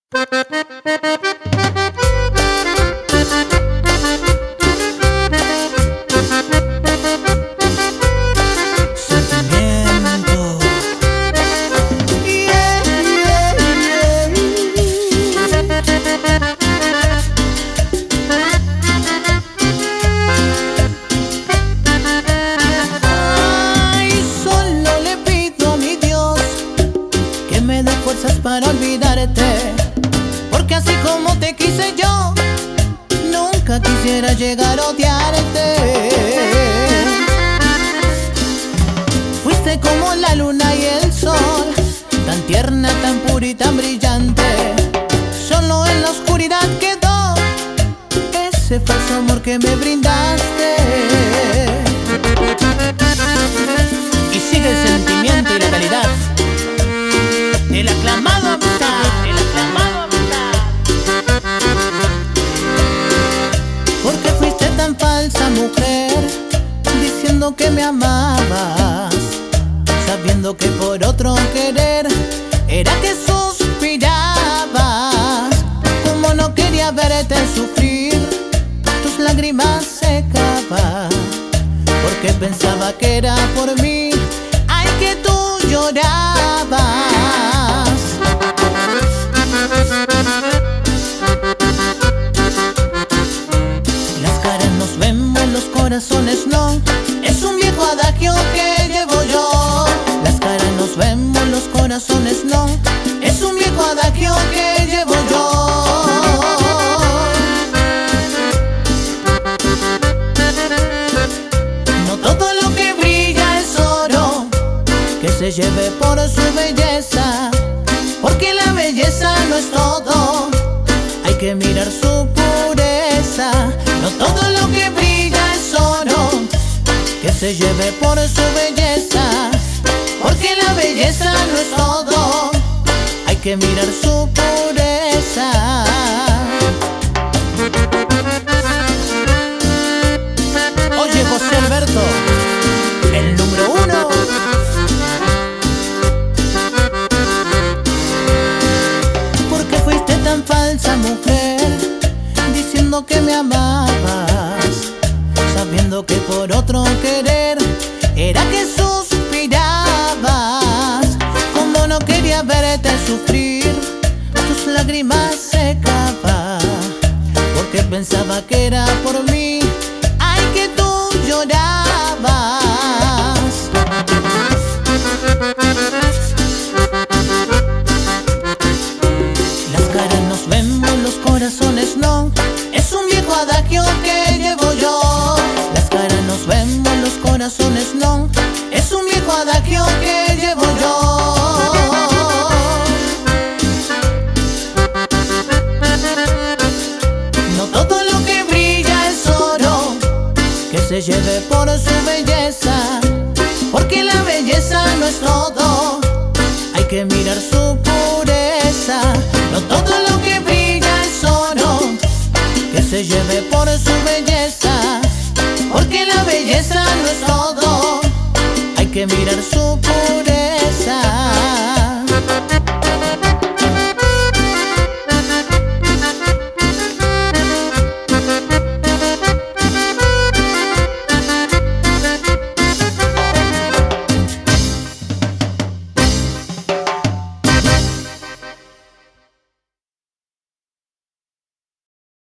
Para olvidarte, porque así como te quise yo, nunca quisiera llegar a odiarte. Fuiste como la luna y el sol, tan tierna, tan pura y tan brillante. Solo en la oscuridad quedó ese falso amor que me brindaste. Y sigue el sentimiento y la calidad el aclamado amistad, el aclamado amistad. Porque fuiste tan falsa, mujer, diciendo que me amabas, sabiendo que por otro querer era que suspirabas. Como no quería verte sufrir, tus lágrimas secaban, porque pensaba que era por mí, ay, que tú llorabas. Las caras nos vemos, los corazones no, es un viejo adagio que llevo yo. Las caras nos vemos, los corazones no, es un viejo adagio que llevo yo. No todo lo que brilla es oro, que se lleve por su belleza, porque la belleza no es todo, hay que mirar su pureza. No todo lo que brilla es oro, que se lleve por su belleza, porque la belleza no es todo, hay que mirar su pureza. Oye, José Alberto, el número 1. Porque fuiste tan falsa, mujer, diciendo que me amabas, sabiendo que por otro querer era que suspirabas. Como no quería verte sufrir, tus lágrimas secaban, porque pensaba que era por mí, ay, que tú llorabas. Las caras nos vemos, los corazones no, es un viejo adagio que llevo yo. Las caras nos vemos, los corazones no, es un viejo adagio que llevo yo. No todo lo que brilla es oro, que se lleve por su belleza, porque la belleza no es todo, hay que mirar su pureza. No todo lo que brilla es oro, que se lleve por su belleza, porque la belleza no es todo, hay que mirar su pureza.